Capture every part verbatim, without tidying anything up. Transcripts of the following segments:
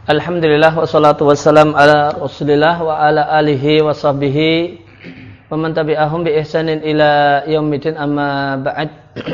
Alhamdulillah wassalatu wassalam ala Rasulillah wa ala alihi wa sahbihi wa man tabi'ahum bi ihsanin ila yaumidin, amma ba'd.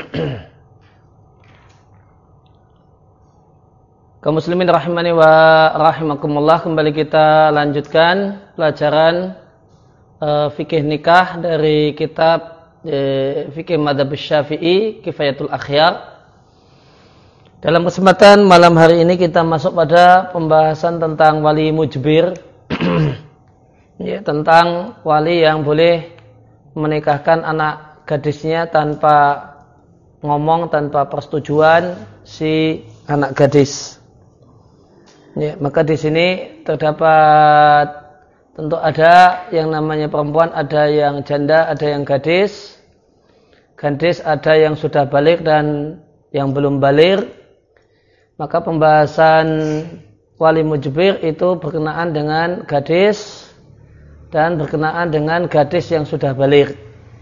Kaum muslimin rahimani wa rahimakumullah, kembali kita lanjutkan pelajaran uh, fikih nikah dari kitab uh, fikih Madzhab Syafi'i Kifayatul Akhyar. Dalam kesempatan malam hari ini kita masuk pada pembahasan tentang wali mujbir, ya, tentang wali yang boleh menikahkan anak gadisnya tanpa ngomong, tanpa persetujuan si anak gadis. Ya, maka di sini terdapat tentu ada yang namanya perempuan, ada yang janda, ada yang gadis. Gadis ada yang sudah balik dan yang belum balik. Maka pembahasan wali mujbir itu berkenaan dengan gadis dan berkenaan dengan gadis yang sudah balik.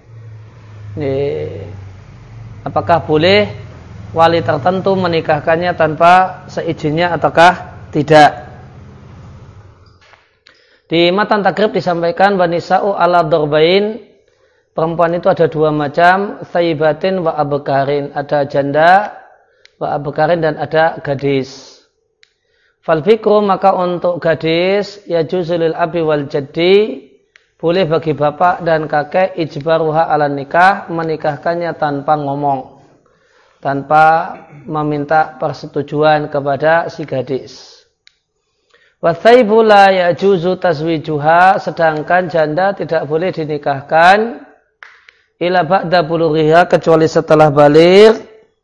Ini, apakah boleh wali tertentu menikahkannya tanpa seizinnya ataukah tidak? Di matan takrib disampaikan wanisa'u ala dorbain, perempuan itu ada dua macam, thayyibatin wa abkarin, ada janda wa abkarin dan ada gadis. Fal fikru, maka untuk gadis ya juzulil abi wal jaddi, boleh bagi bapak dan kakek ijbaruha ala nikah, menikahkannya tanpa ngomong, tanpa meminta persetujuan kepada si gadis. Wa thayyibu la ya juzu tazwijuha, sedangkan janda tidak boleh dinikahkan ila ba'da bulughiha, kecuali setelah balik,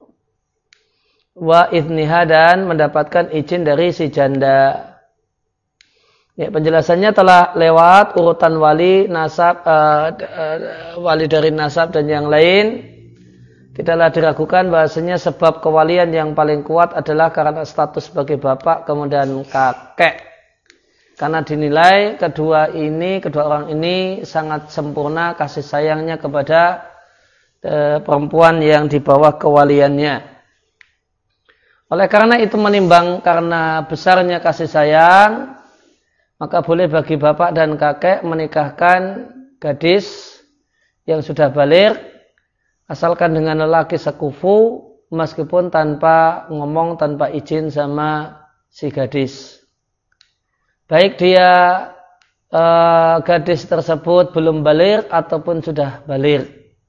wa idniha, dan mendapatkan izin dari si janda. Ya, penjelasannya telah lewat, urutan wali nasab, uh, uh, wali dari nasab dan yang lain. Tidaklah diragukan bahasanya sebab kewalian yang paling kuat adalah karena status sebagai bapak kemudian kakek. Karena dinilai kedua ini, kedua orang ini sangat sempurna kasih sayangnya kepada uh, perempuan yang di bawah kewaliannya. Oleh karena itu, menimbang karena besarnya kasih sayang, maka boleh bagi bapak dan kakek menikahkan gadis yang sudah balik, asalkan dengan lelaki sekufu, meskipun tanpa ngomong, tanpa izin sama si gadis. Baik dia eh, gadis tersebut belum balik ataupun sudah balik.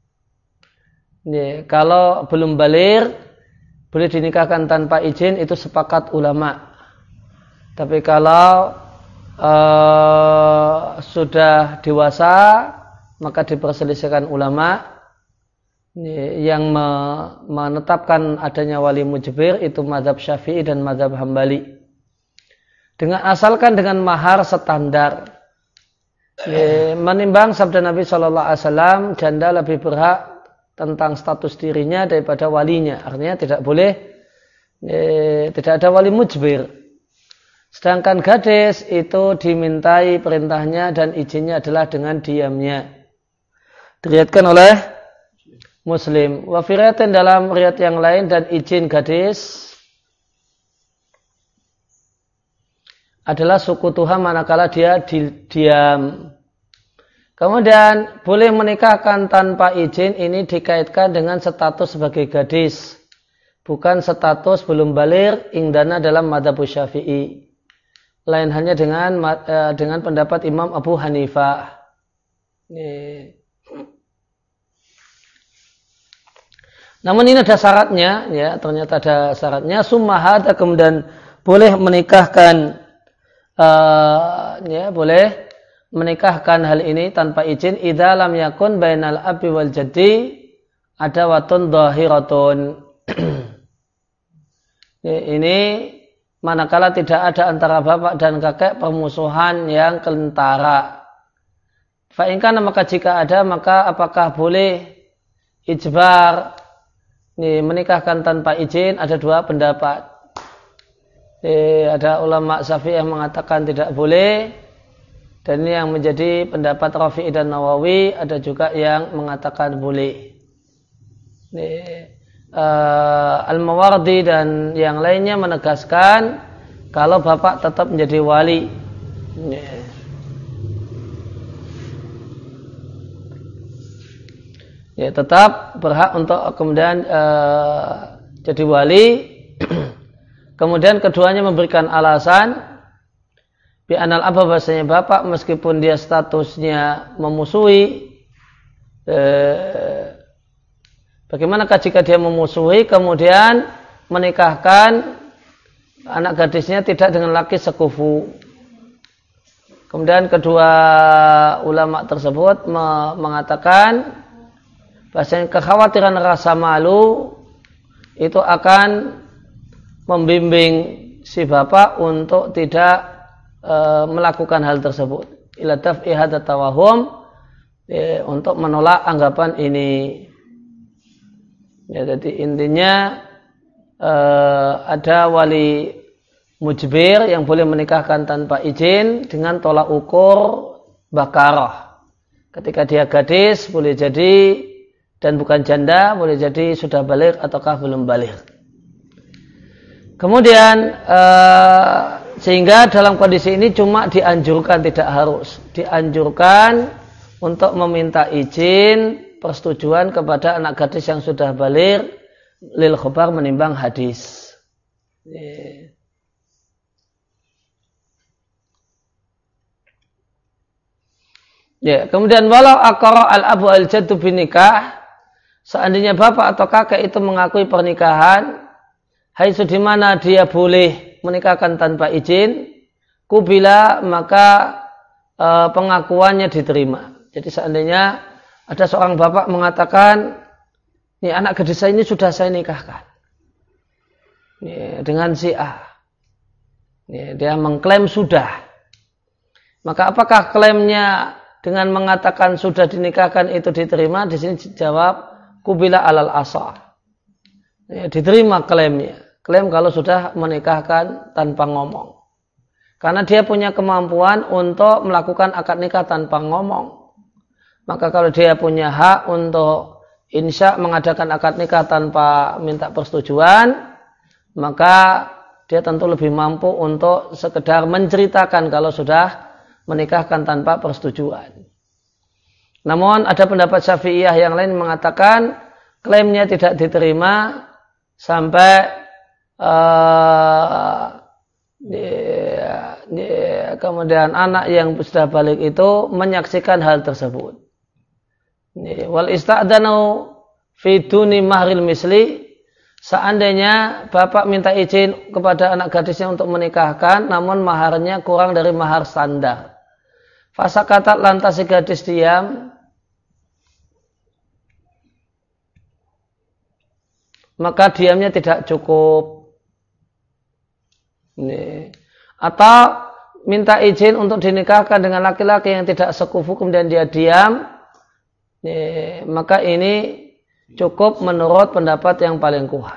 Ini, kalau belum balik boleh dinikahkan tanpa izin, itu sepakat ulama. Tapi kalau uh, sudah dewasa, maka diperselisihkan ulama. Yang menetapkan adanya wali mujbir itu mazhab Syafi'i dan mazhab Hambali. Dengan asalkan dengan mahar standar. Menimbang sabda Nabi shallallahu alaihi wasallam, janda lebih berhak tentang status dirinya daripada walinya. Artinya tidak boleh, eh, tidak ada wali mujbir. Sedangkan gadis itu dimintai perintahnya dan izinnya adalah dengan diamnya. Diriwayatkan oleh Muslim. Wa fi riwayatin, dalam riwayat yang lain, dan izin gadis adalah suku Tuhan manakala dia di, diam. Kemudian boleh menikahkan tanpa izin, ini dikaitkan dengan status sebagai gadis, bukan status belum balik, indana dalam madzhab Syafi'i. Lain hanya dengan dengan pendapat Imam Abu Hanifah. Ini. Namun ini ada syaratnya, ya, ternyata ada syaratnya. Summa hada, kemudian boleh menikahkan, uh, ya, boleh menikahkan hal ini tanpa izin idza lam yakun bainal abi wal jaddi adawatun dhahiratun. Ini manakala tidak ada antara bapak dan kakek permusuhan yang kentara. Fa in kana, maka jika ada, maka apakah boleh ijbar, ini menikahkan tanpa izin? Ada dua pendapat. Ini ada ulama Syafi'i yang mengatakan tidak boleh. Dan ini yang menjadi pendapat Rafi'i dan Nawawi. Ada juga yang mengatakan boleh. uh, Al-Mawardi dan yang lainnya menegaskan kalau bapak tetap menjadi wali. Ya, tetap berhak untuk kemudian uh, jadi wali. Kemudian keduanya memberikan alasan bi anal abah, bahasanya bapak meskipun dia statusnya memusuhi, eh, bagaimanakah jika dia memusuhi kemudian menikahkan anak gadisnya tidak dengan laki sekufu. Kemudian kedua ulama tersebut mengatakan bahasanya kekhawatiran rasa malu itu akan membimbing si bapak untuk tidak e, melakukan hal tersebut. Ila daf'i hadza tawahum, e, untuk menolak anggapan ini. Ya, jadi intinya e, ada wali mujbir yang boleh menikahkan tanpa izin dengan tolak ukur bakarah. Ketika dia gadis boleh jadi, dan bukan janda boleh jadi sudah balik ataukah belum balik. Kemudian eh, sehingga dalam kondisi ini cuma dianjurkan, tidak harus, dianjurkan untuk meminta izin persetujuan kepada anak gadis yang sudah balik lil khobar menimbang hadis. Ya, kemudian walau aqara al-abu al-jaddu binikah, seandainya bapak atau kakek itu mengakui pernikahan, haitsu di mana dia boleh menikahkan tanpa izin, kubila, maka e, pengakuannya diterima. Jadi seandainya ada seorang bapak mengatakan, ini anak gadis saya ini sudah saya nikahkan ya, dengan si A, ya, dia mengklaim sudah, maka apakah klaimnya dengan mengatakan sudah dinikahkan itu diterima? Di sini jawab kubila alal asah. Ya, diterima klaimnya. Klaim kalau sudah menikahkan tanpa ngomong. Karena dia punya kemampuan untuk melakukan akad nikah tanpa ngomong. Maka kalau dia punya hak untuk insya mengadakan akad nikah tanpa minta persetujuan, maka dia tentu lebih mampu untuk sekedar menceritakan kalau sudah menikahkan tanpa persetujuan. Namun ada pendapat Syafi'iyah yang lain mengatakan klaimnya tidak diterima sampai uh, yeah, yeah, kemudian anak yang sudah balik itu menyaksikan hal tersebut. Yeah, wal ista'danu fi duni mahril misli, seandainya bapak minta izin kepada anak gadisnya untuk menikahkan namun maharnya kurang dari mahar standar. Fasakatat, lantas si gadis diam, maka diamnya tidak cukup. Ini. Atau minta izin untuk dinikahkan dengan laki-laki yang tidak sekufu kemudian dia diam, ini. Maka ini cukup menurut pendapat yang paling kuat.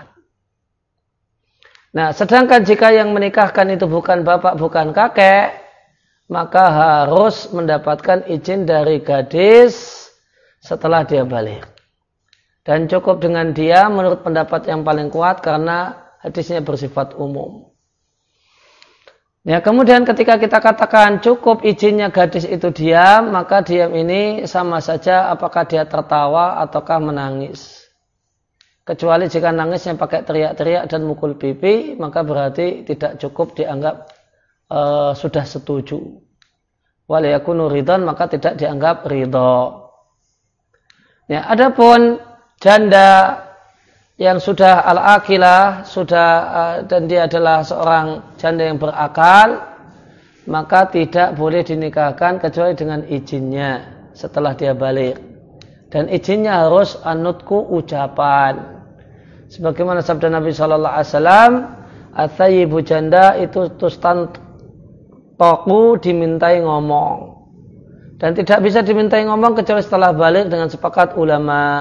Nah, sedangkan jika yang menikahkan itu bukan bapak, bukan kakek, maka harus mendapatkan izin dari gadis setelah dia balik. Dan cukup dengan dia menurut pendapat yang paling kuat karena hadisnya bersifat umum. Ya, kemudian ketika kita katakan cukup izinnya gadis itu diam, maka diam ini sama saja apakah dia tertawa ataukah menangis. Kecuali jika nangisnya pakai teriak-teriak dan mukul pipi, maka berarti tidak cukup dianggap Uh, sudah setuju. Waliyakunu ridhan, maka tidak dianggap ridho. Ya, adapun janda yang sudah al-aqilah, sudah uh, dan dia adalah seorang janda yang berakal, maka tidak boleh dinikahkan kecuali dengan izinnya setelah dia balik. Dan izinnya harus anutku ucapan. Sebagaimana sabda Nabi sallallahu alaihi wasallam, "Atsayyibu janda itu tustan toku dimintai ngomong." Dan tidak bisa dimintai ngomong kecuali setelah balik dengan sepakat ulama.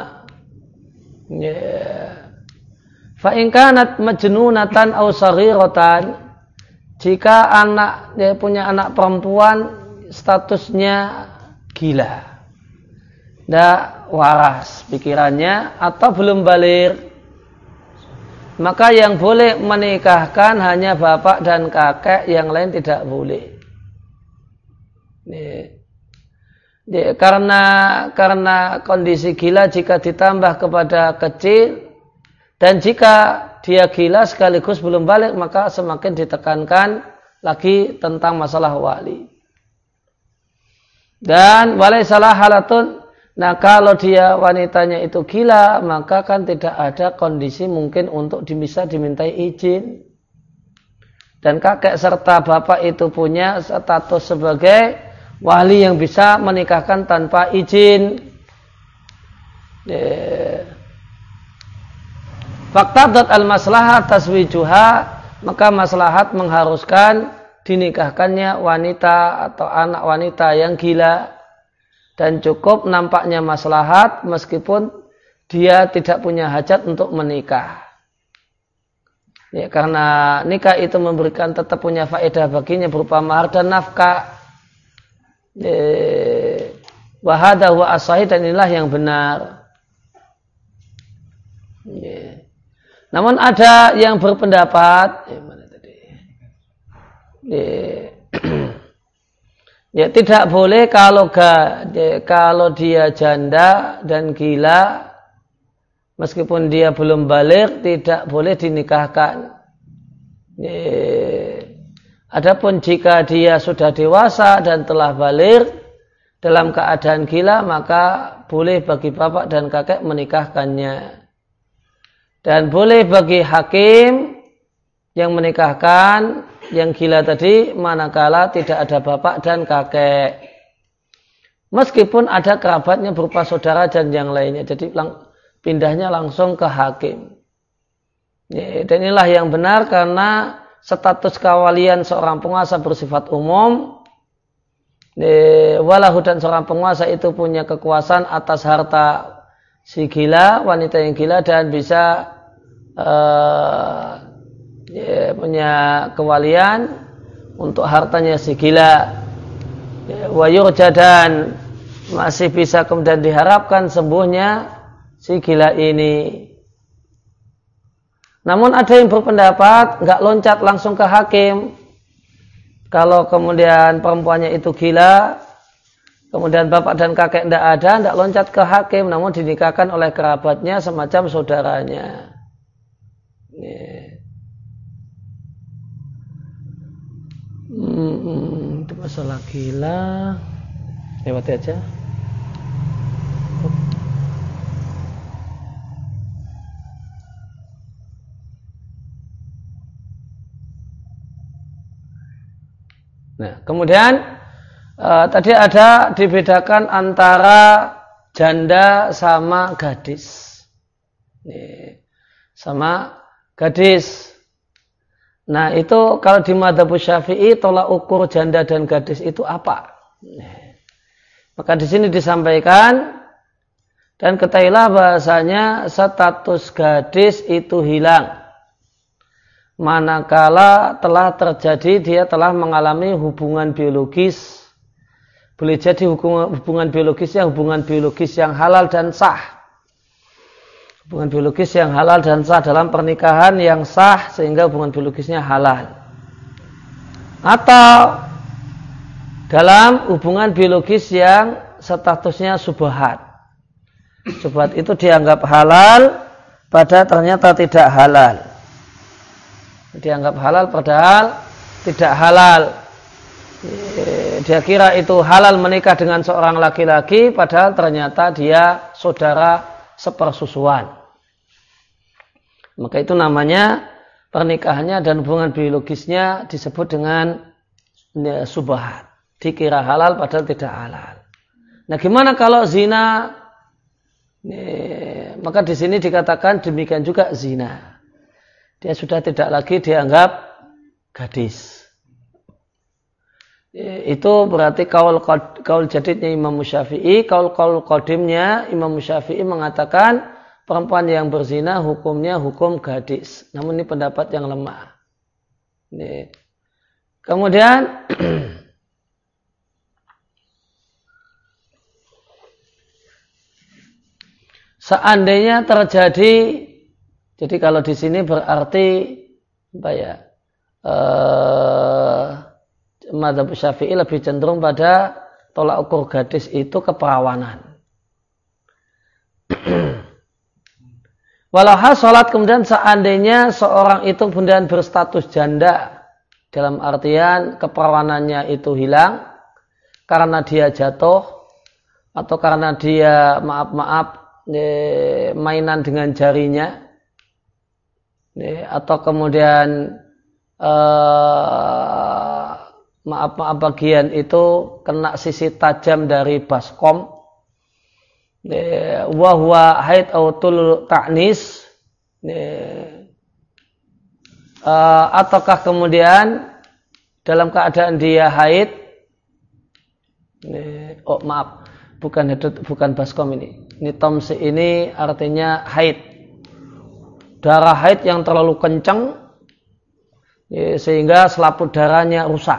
Yeah. Fa in kanat majnunatan aw saghiratan, jika anak dia punya anak perempuan statusnya gila, tidak waras pikirannya atau belum balik, maka yang boleh menikahkan hanya bapak dan kakek, yang lain tidak boleh. Ini, ini, karena karena kondisi gila jika ditambah kepada kecil, dan jika dia gila sekaligus belum balik, maka semakin ditekankan lagi tentang masalah wali. Dan walaisalah halatun, nah kalau dia wanitanya itu gila, maka kan tidak ada kondisi mungkin untuk bisa dimintai izin. Dan kakek serta bapak itu punya status sebagai wali yang bisa menikahkan tanpa izin. Faktadat al-maslahat taswijuha, maka maslahat mengharuskan dinikahkannya wanita atau anak wanita yang gila. Dan cukup nampaknya maslahat meskipun dia tidak punya hajat untuk menikah. Ya, karena nikah itu memberikan tetap punya faedah baginya berupa mahar dan nafkah. Wahada wa asahi, dan inilah yang benar. Ya. Namun ada yang berpendapat, ya, mana tadi? Ya, ya tidak boleh kalau ga, ya, kalau dia janda dan gila, meskipun dia belum balik, tidak boleh dinikahkan. Ya. Adapun jika dia sudah dewasa dan telah balik dalam keadaan gila, maka boleh bagi bapak dan kakek menikahkannya. Dan boleh bagi hakim yang menikahkan yang gila tadi manakala tidak ada bapak dan kakek. Meskipun ada kerabatnya berupa saudara dan yang lainnya. Jadi lang- pindahnya langsung ke hakim. Ya, dan inilah yang benar karena status kewalian seorang penguasa bersifat umum. Walahu, dan seorang penguasa itu punya kekuasaan atas harta si gila, wanita yang gila, dan bisa uh, ya, punya kewalian untuk hartanya si gila. Wa yurja, dan masih bisa kemudian diharapkan sembuhnya si gila ini. Namun ada yang berpendapat nggak loncat langsung ke hakim. Kalau kemudian perempuannya itu gila, kemudian bapak dan kakek tidak ada, tidak loncat ke hakim, namun dinikahkan oleh kerabatnya semacam saudaranya. Yeah. Hmm, itu masalah gila. Lewati aja. Nah, kemudian uh, tadi ada dibedakan antara janda sama gadis. Nih, sama gadis. Nah, itu kalau di madzhab Syafi'i tolak ukur janda dan gadis itu apa? Nih, maka di sini disampaikan, dan ketahuilah bahasanya status gadis itu hilang manakala telah terjadi, dia telah mengalami hubungan biologis. Boleh jadi hubungan, hubungan biologisnya hubungan biologis yang halal dan sah. Hubungan biologis yang halal dan sah dalam pernikahan yang sah sehingga hubungan biologisnya halal. Atau dalam hubungan biologis yang statusnya subhat. Subhat itu dianggap halal, padahal ternyata tidak halal. Dianggap halal padahal tidak halal. Dia kira itu halal menikah dengan seorang laki-laki, padahal ternyata dia saudara sepersusuan. Maka itu namanya pernikahannya dan hubungan biologisnya disebut dengan ya, subhat. Dikira halal padahal tidak halal. Nah, gimana kalau zina? Nih, maka di sini dikatakan demikian juga zina. Dia sudah tidak lagi dianggap gadis. Itu berarti kaul kaul jadidnya Imam Syafi'i, kaul kaul qadimnya Imam Syafi'i mengatakan perempuan yang berzina hukumnya hukum gadis. Namun ini pendapat yang lemah. Ini. Kemudian seandainya terjadi Jadi kalau di sini berarti apa ya? Eh, Madzhab Syafi'i lebih cenderung pada tolak ukur gadis itu keperawanan. Walau sholat kemudian seandainya seorang itu kemudian berstatus janda, dalam artian keperawanannya itu hilang karena dia jatuh atau karena dia maaf-maaf mainan dengan jarinya, atau kemudian eh, maaf-maaf bagian itu kena sisi tajam dari baskom, wahwa haid autul ta'nis, ataukah kemudian dalam keadaan dia haid, oh maaf, bukan bukan baskom ini. Ini tomsi ini artinya haid. Darah haid yang terlalu kencang sehingga selaput darahnya rusak.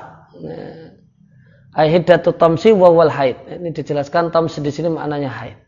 Haidatu tomsi wawal haid. Ini dijelaskan tomsi di sini maknanya haid.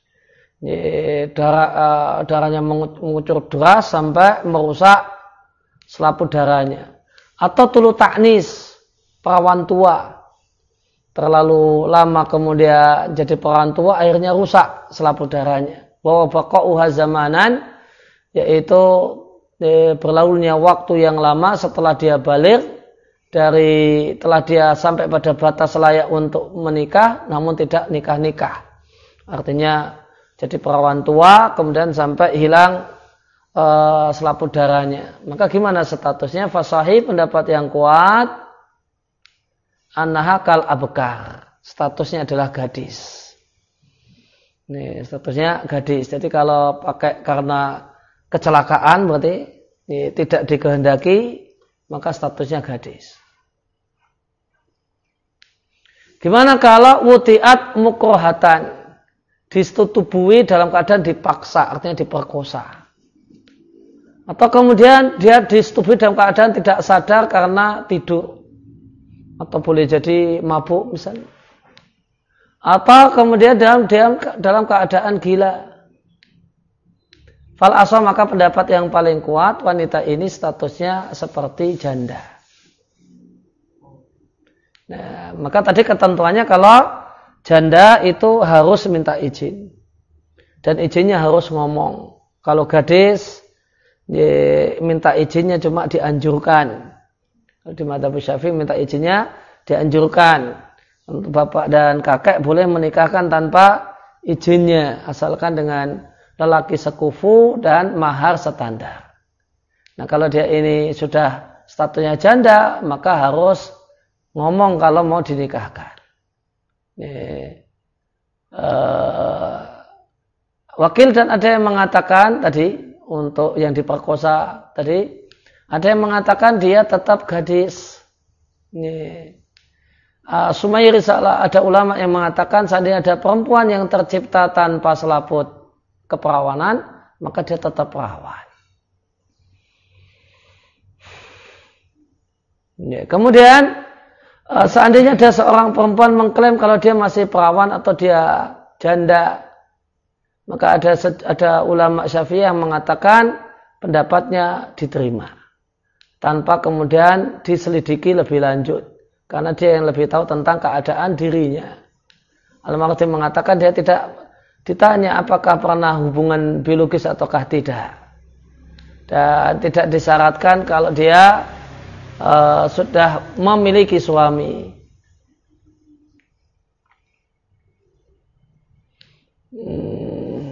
Darah darahnya mengucur deras sampai merusak selaput darahnya. Atau tulu taknis, perawan tua. Terlalu lama kemudian jadi perawan tua, akhirnya rusak selaput darahnya. Wa baqa'uha zamanan, yaitu e, berlalunya waktu yang lama setelah dia balik, dari telah dia sampai pada batas layak untuk menikah, namun tidak nikah-nikah. Artinya jadi perawan tua, kemudian sampai hilang e, selaput darahnya. Maka gimana statusnya? Fasahih pendapat yang kuat, annaha kal abkar, statusnya adalah gadis. Nih, statusnya gadis. Jadi kalau pakai karena kecelakaan berarti ini, tidak dikehendaki, maka statusnya gadis. Gimana kalau wutiat mukrohatan, disetutubui dalam keadaan dipaksa, artinya diperkosa. Atau kemudian dia disetubui dalam keadaan tidak sadar karena tidur. Atau boleh jadi mabuk misalnya. Atau kemudian dalam dalam, dalam keadaan gila. Fal asal maka pendapat yang paling kuat, wanita ini statusnya seperti janda. Nah, maka tadi ketentuannya kalau janda itu harus minta izin. Dan izinnya harus ngomong. Kalau gadis, ya, minta izinnya cuma dianjurkan. Di madzhab Syafi'i minta izinnya dianjurkan. Untuk bapak dan kakek boleh menikahkan tanpa izinnya, asalkan dengan lelaki sekufu dan mahar standar. Nah kalau dia ini sudah statusnya janda, maka harus ngomong kalau mau dinikahkan. Ini, uh, wakil dan ada yang mengatakan tadi untuk yang diperkosa tadi, ada yang mengatakan dia tetap gadis. Ini. Uh, Sumairi salah, ada ulama yang mengatakan seandainya ada perempuan yang tercipta tanpa selaput keperawanan, maka dia tetap perawan. Ini. Kemudian uh, seandainya ada seorang perempuan mengklaim kalau dia masih perawan atau dia janda, maka ada ada ulama Syafi'i yang mengatakan pendapatnya diterima, tanpa kemudian diselidiki lebih lanjut, karena dia yang lebih tahu tentang keadaan dirinya. Al-Mawardi mengatakan dia tidak ditanya apakah pernah hubungan biologis ataukah tidak, dan tidak disyaratkan kalau dia uh, sudah memiliki suami. Hmm.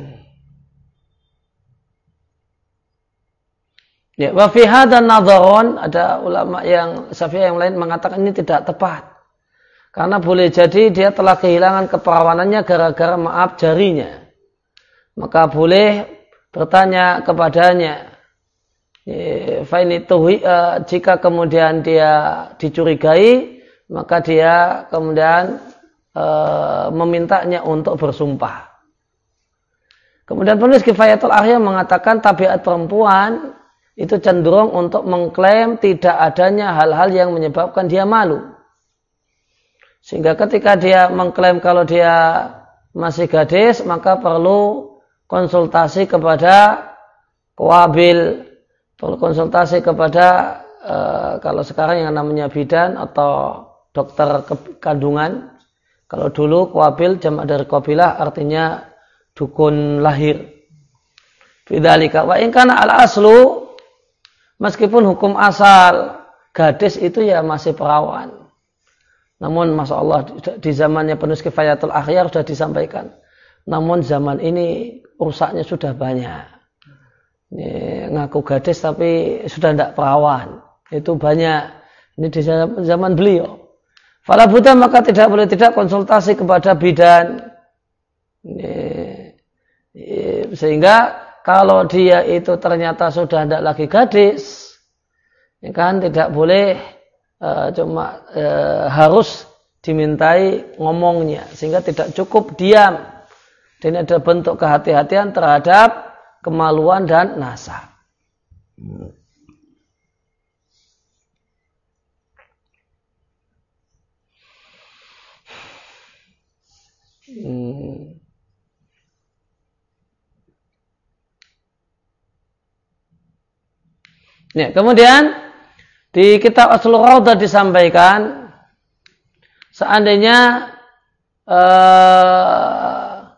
Ya, wa fi hadzal nadharon, ada ulama yang Syafi'i yang lain mengatakan ini tidak tepat. Karena boleh jadi dia telah kehilangan keperawanannya gara-gara maaf jarinya. Maka boleh bertanya kepadanya. Fa ini jika kemudian dia dicurigai, maka dia kemudian e, memintanya untuk bersumpah. Kemudian penulis Kifayatul Ahya mengatakan tabiat perempuan itu cenderung untuk mengklaim tidak adanya hal-hal yang menyebabkan dia malu. Sehingga ketika dia mengklaim kalau dia masih gadis, maka perlu konsultasi kepada Qabil perlu konsultasi kepada uh, kalau sekarang yang namanya bidan atau dokter kandungan. Kalau dulu qabil jamak dari qabilah artinya dukun lahir. Bidzalika wa in kana al aslu, meskipun hukum asal gadis itu ya masih perawan. Namun masya Allah di zamannya penulis Kifayatul Akhyar sudah disampaikan. Namun zaman ini rusaknya sudah banyak. Ini, ngaku gadis tapi sudah tidak perawan. Itu banyak. Ini di zaman beliau. Fala Buddha, maka tidak boleh tidak konsultasi kepada bidan. Ini, sehingga kalau dia itu ternyata sudah tidak lagi gadis, ya kan tidak boleh uh, cuma uh, harus dimintai ngomongnya, sehingga tidak cukup diam. Dan ini adalah bentuk kehati-hatian terhadap kemaluan dan nasab. Hmm. Ya, kemudian di kitab Aslul Rawdah disampaikan seandainya uh,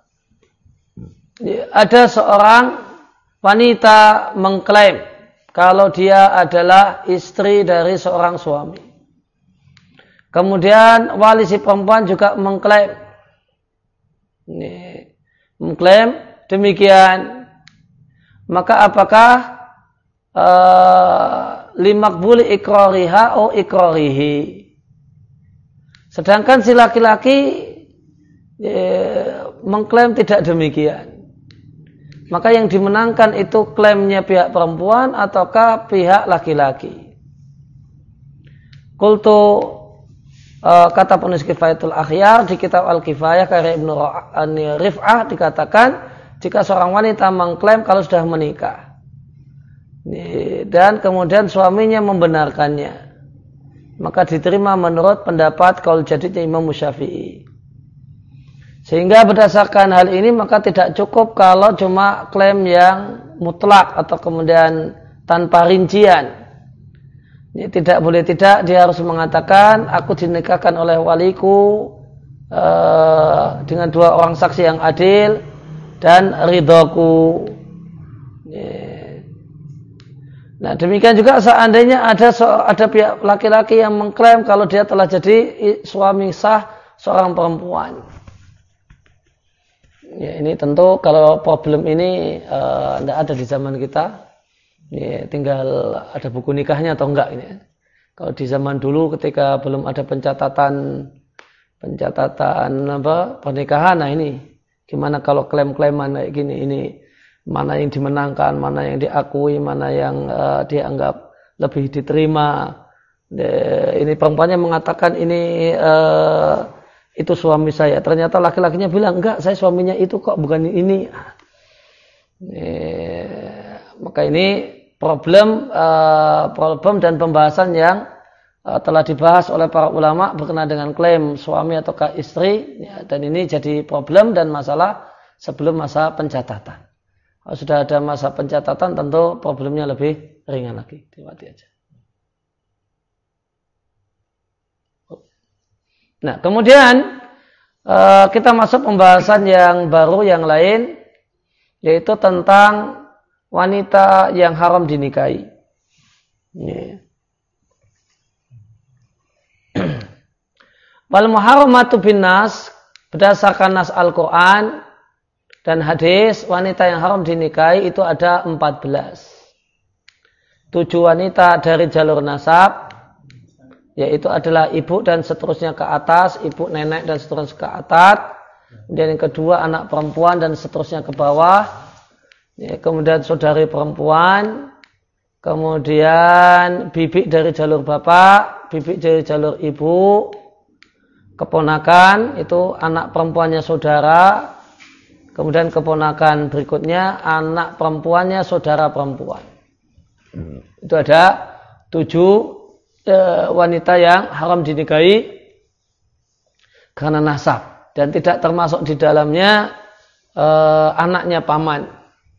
ada seorang wanita mengklaim kalau dia adalah istri dari seorang suami. Kemudian wali si perempuan juga mengklaim, ini, mengklaim demikian. Maka apakah uh, limakbuli ikrariha o ikrarihi? Sedangkan si laki-laki eh, mengklaim tidak demikian. Maka yang dimenangkan itu klaimnya pihak perempuan ataukah pihak laki-laki? Qultu uh, kata penulis Kifayatul Akhyar di kitab Al-Kifayah karya Ibnu Rif'ah dikatakan jika seorang wanita mengklaim kalau sudah menikah dan kemudian suaminya membenarkannya, maka diterima menurut pendapat qaul jadidnya Imam Syafi'i. Sehingga berdasarkan hal ini maka tidak cukup kalau cuma klaim yang mutlak atau kemudian tanpa rincian. Ini tidak boleh tidak, dia harus mengatakan aku dinikahkan oleh waliku uh, dengan dua orang saksi yang adil dan ridhoku. Nah demikian juga seandainya ada ada pihak laki-laki yang mengklaim kalau dia telah jadi suami sah seorang perempuan. Ya, ini tentu kalau problem ini tidak uh, ada di zaman kita, ya, tinggal ada buku nikahnya atau enggak ini. Kalau di zaman dulu ketika belum ada pencatatan pencatatan apa pernikahan, nah ini gimana kalau klaim-klaiman kayak gini, ini mana yang dimenangkan, mana yang diakui, mana yang uh, dianggap lebih diterima. De, ini perempuannya mengatakan ini uh, itu suami saya. Ternyata laki-lakinya bilang, enggak, saya suaminya itu kok, bukan ini. Eh, maka ini problem uh, problem dan pembahasan yang uh, telah dibahas oleh para ulama berkenaan dengan klaim suami ataukah istri. Ya, dan ini jadi problem dan masalah sebelum masa pencatatan. Kalau sudah ada masa pencatatan tentu problemnya lebih ringan lagi. Diwati aja. Nah, kemudian uh, kita masuk pembahasan yang baru yang lain, yaitu tentang wanita yang haram dinikahi. Yeah. Wal muharramatu bin nas, berdasarkan nas Al-Quran dan hadis, wanita yang haram dinikahi itu ada empat belas. Tujuh wanita dari jalur nasab, yaitu adalah ibu dan seterusnya ke atas, ibu, nenek dan seterusnya ke atas. Kemudian yang kedua anak perempuan dan seterusnya ke bawah. Ya, kemudian saudari perempuan. Kemudian bibi dari jalur bapak, bibi dari jalur ibu. Keponakan itu anak perempuannya saudara. Kemudian keponakan berikutnya anak perempuannya saudara perempuan. Itu ada tujuh wanita yang haram dinikahi karena nasab dan tidak termasuk di dalamnya e, anaknya paman.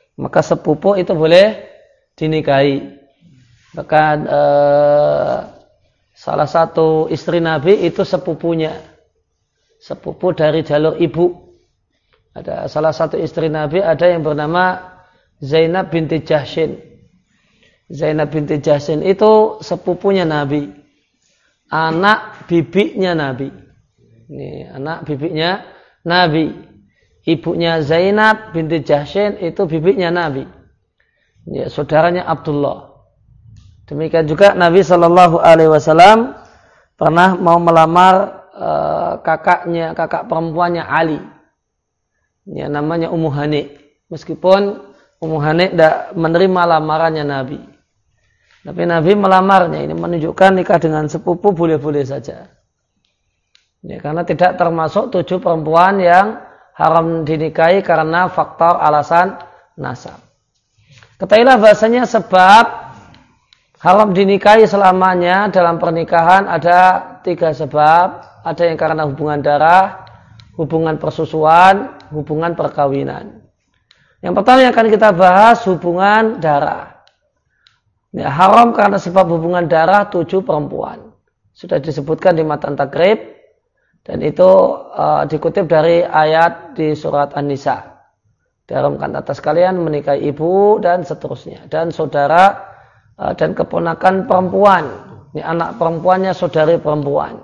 maka sepupu itu boleh dinikahi. Bahkan eh, salah satu istri Nabi itu sepupunya, sepupu dari jalur ibu. Ada salah satu istri Nabi ada yang bernama Zainab binti Jahshin. Zainab binti Jahshin itu sepupunya Nabi, anak bibinya Nabi. Ini anak bibinya Nabi. Ibunya Zainab binti Jahshin itu bibinya Nabi. Ya, saudaranya Abdullah. Demikian juga Nabi Shallallahu Alaihi Wasallam pernah mau melamar uh, kakaknya, kakak perempuannya Ali. Ya, namanya Ummu Hani. Meskipun Ummu Hani tidak menerima lamarannya Nabi, tapi Nabi melamarnya. Ini menunjukkan nikah dengan sepupu boleh-boleh saja. Ya, karena tidak termasuk tujuh perempuan yang haram dinikahi karena faktor alasan nasab. Ketahuilah bahasanya sebab haram dinikahi selamanya dalam pernikahan ada tiga sebab. Ada yang karena hubungan darah, hubungan persusuan, hubungan perkawinan. Yang pertama yang akan kita bahas hubungan darah. Ya, haram karena sebab hubungan darah tujuh perempuan. Sudah disebutkan di matan takrib. Dan itu uh, dikutip dari ayat di surat An-Nisa. Diharamkan atas kalian menikahi ibu dan seterusnya. Dan saudara dan keponakan perempuan. Ini anak perempuannya saudari perempuan.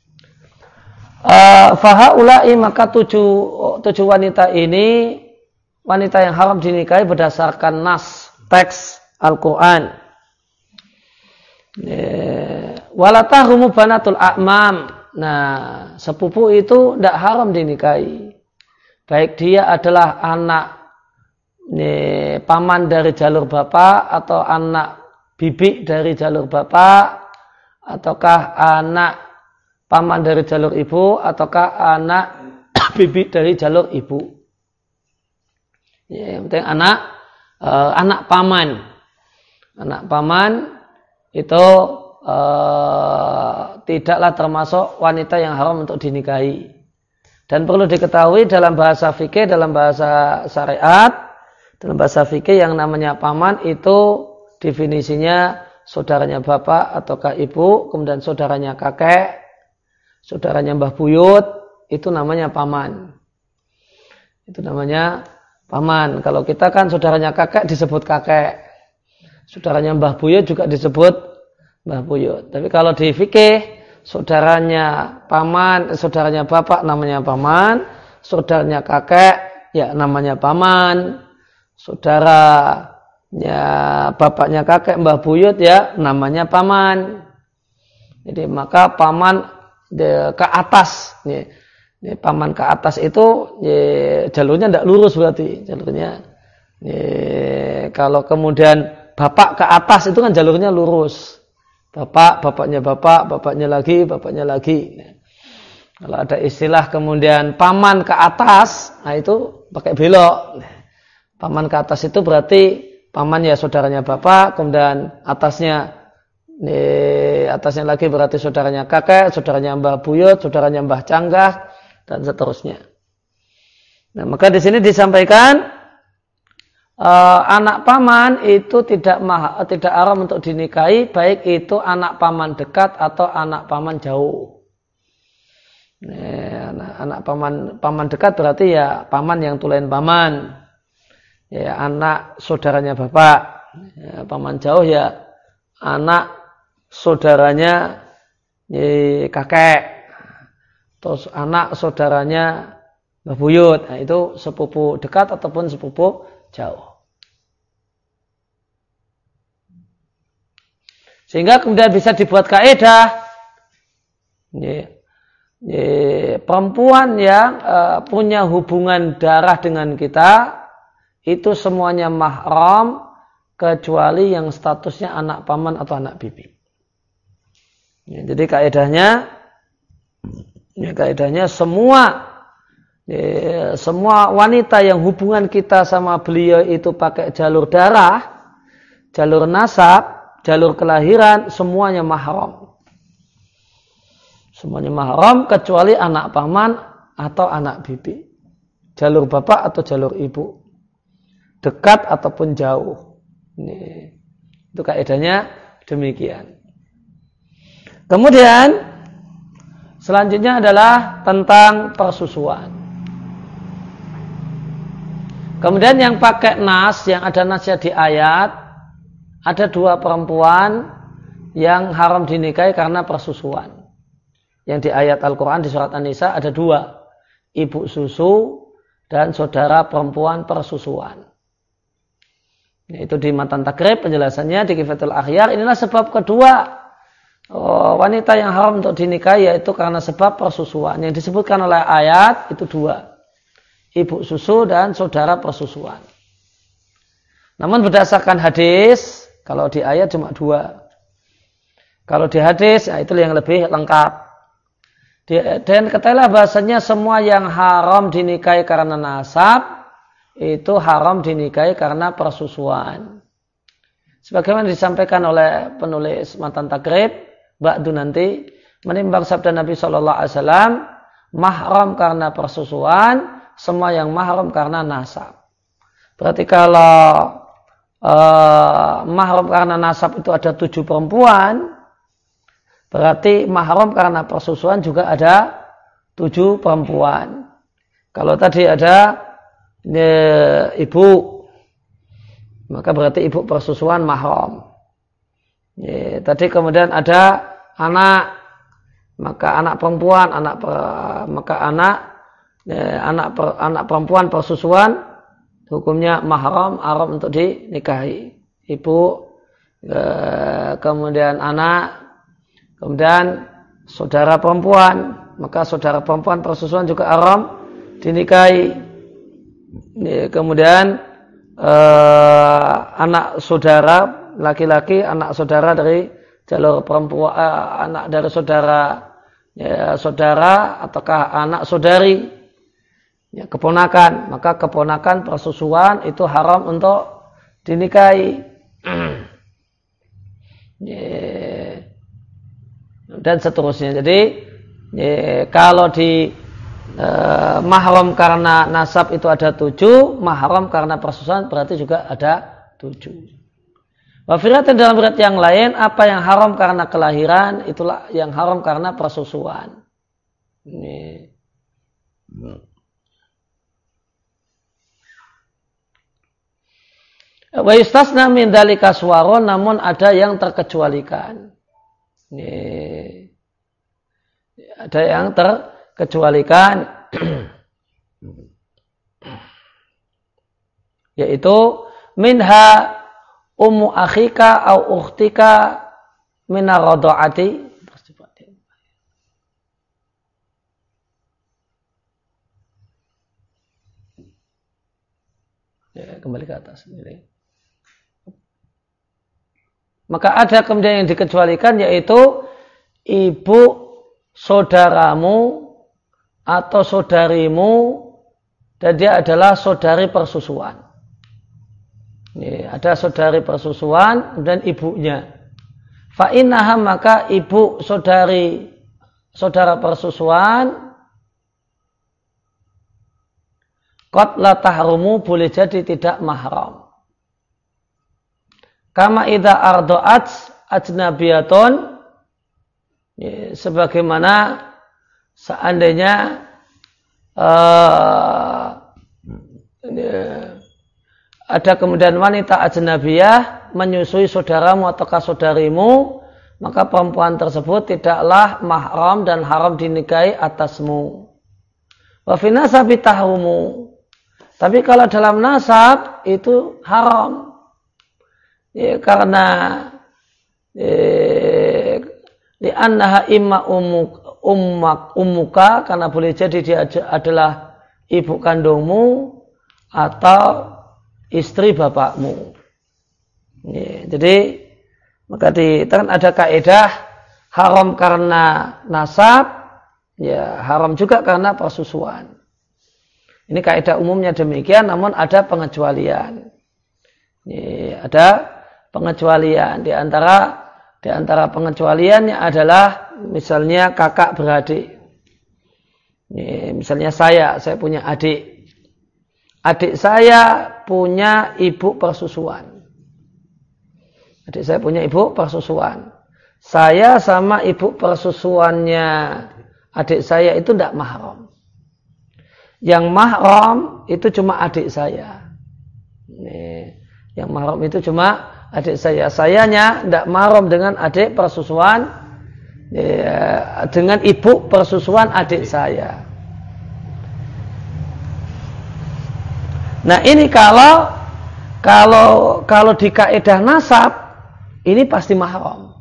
Uh, Fahaulai maka tujuh, tujuh wanita ini wanita yang haram dinikahi berdasarkan nas teks Al-Quran. Walatahrumu banatul a'mam. Nah, sepupu itu tidak haram dinikahi. Baik dia adalah anak ini, paman dari jalur bapak atau anak bibi dari jalur bapak, ataukah anak paman dari jalur ibu, ataukah anak bibi dari jalur ibu. Ya, yang penting anak eh, anak paman, anak paman itu eh, tidaklah termasuk wanita yang haram untuk dinikahi. Dan perlu diketahui dalam bahasa fikih, dalam bahasa syariat, dalam bahasa fikih yang namanya paman itu definisinya saudaranya bapak ataukah ibu, kemudian saudaranya kakek, saudaranya mbah buyut, itu namanya paman. Itu namanya paman. Kalau kita kan saudaranya kakek disebut kakek, saudaranya mbah buyut juga disebut mbah buyut. Tapi kalau di fikih, saudaranya paman, saudaranya bapak namanya paman, saudaranya kakek ya namanya paman, saudara ya bapaknya kakek mbah buyut ya namanya paman. Jadi maka paman de, ke atas nih, nih paman ke atas itu ya, jalurnya tidak lurus berarti jalurnya. Ya, kalau kemudian bapak ke atas itu kan jalurnya lurus. Bapak, bapaknya bapak, bapaknya lagi, bapaknya lagi. Kalau ada istilah kemudian paman ke atas, nah itu pakai belok. Paman ke atas itu berarti paman ya saudaranya bapak, kemudian atasnya nih, atasnya lagi berarti saudaranya kakek, saudaranya mbah buyut, saudaranya mbah canggah, dan seterusnya. Nah, maka di sini disampaikan uh, anak paman itu tidak mah, tidak haram untuk dinikahi, baik itu anak paman dekat atau anak paman jauh. Nah, anak, anak paman paman dekat berarti ya paman yang tulen paman. Ya, anak saudaranya bapak, ya, paman jauh ya anak saudaranya ya, kakek, terus anak saudaranya mbah buyut. Nah, itu sepupu dekat ataupun sepupu jauh. Sehingga kemudian bisa dibuat kaidah ya, ya, perempuan yang uh, punya hubungan darah dengan kita itu semuanya mahram kecuali yang statusnya anak paman atau anak bibi. Ya, jadi kaidahnya, ya, kaidahnya semua, ya, semua wanita yang hubungan kita sama beliau itu pakai jalur darah, jalur nasab, jalur kelahiran, semuanya mahram. Semuanya mahram kecuali anak paman atau anak bibi, jalur bapak atau jalur ibu. dekat ataupun jauh. Ini, itu kaidahnya demikian. Kemudian selanjutnya adalah tentang persusuan. Kemudian yang pakai nas, yang ada nasnya di ayat, ada dua perempuan yang haram dinikahi karena persusuan. Yang di ayat Al-Quran di surat An-Nisa ada dua, ibu susu dan saudara perempuan persusuan. Itu di Matan Takrib penjelasannya di Kifatul Akhyar. Inilah sebab kedua oh, wanita yang haram untuk dinikahi, yaitu karena sebab persusuan. Yang disebutkan oleh ayat itu dua, ibu susu dan saudara persusuan. Namun berdasarkan hadis, kalau di ayat cuma dua. Kalau di hadis, ya itu yang lebih lengkap. Dan ketahuilah bahasanya semua yang haram dinikahi karena nasab itu haram dinikahi karena persusuan. Sebagaimana disampaikan oleh penulis Matan Takrib, ba'du nanti menimbang sabda Nabi Shallallahu Alaihi Wasallam, mahram karena persusuan, semua yang mahram karena nasab. Berarti kalau uh, mahram karena nasab itu ada tujuh perempuan, berarti mahram karena persusuan juga ada tujuh perempuan. Kalau tadi ada e, ibu, maka berarti ibu persusuan mahram. E, tadi kemudian ada anak, maka anak perempuan, anak maka anak e, anak per, anak perempuan persusuan hukumnya mahram, haram untuk dinikahi. Ibu, e, kemudian anak, kemudian saudara perempuan, maka saudara perempuan persusuan juga haram dinikahi. Kemudian eh, anak saudara laki-laki, anak saudara dari jalur perempuan, eh, anak dari saudara, ya, saudara ataukah anak saudari, ya, keponakan, maka keponakan persusuan itu haram untuk dinikahi. Ya. Dan seterusnya. Jadi ya, kalau di eh, mahram karena nasab itu ada tujuh, mahram karena persusuan berarti juga ada tujuh. Wafiratan dalam berat yang lain, apa yang haram karena kelahiran itulah yang haram karena persusuan. Ini. Wa yustasna min dzalika suwarun, namun ada yang terkecualikan. Ini. Ada yang terkecualikan, yaitu minha ummu akhika au ukhtika minar radhaati. Ya, kembali ke atas ini. Maka ada kemudian yang dikecualikan, yaitu ibu saudaramu atau saudarimu dan dia adalah saudari persusuan. Ini ada saudari persusuan dan ibunya. Fa innaha, maka ibu saudari saudara persusuan qad la tahrumu, boleh jadi tidak mahram. Kama idza arda'at ajnabiyatun, ya, sebagaimana seandainya uh, ya, ada kemudian wanita ajnabiyah menyusui saudaramu ataukah saudarimu, maka perempuan tersebut tidaklah mahram dan haram dinikahi atasmu. Wa fi nasabi tahrumu, tapi kalau dalam nasab itu haram. Ya, karena ya, li'annaha imma umuk, ummak ummuka, karena boleh jadi dia adalah ibu kandungmu atau istri bapakmu. Ya, jadi maka di kan ada kaidah haram karena nasab, ya haram juga karena persusuan. Ini kaidah umumnya demikian, namun ada pengecualian. Ya, ada pengecualian di antara di antara pengecualiannya adalah misalnya kakak beradik. Ini, misalnya saya, saya punya adik. adik saya punya ibu persusuan. Adik saya punya ibu persusuan. Saya sama ibu persusuannya adik saya itu tidak mahram. Yang mahram itu cuma adik saya. Nih, yang mahram itu cuma adik saya. Sayanya tidak mahram dengan adik persusuan, ya, dengan ibu persusuan adik saya. Nah ini kalau kalau kalau di kaidah nasab ini pasti mahram.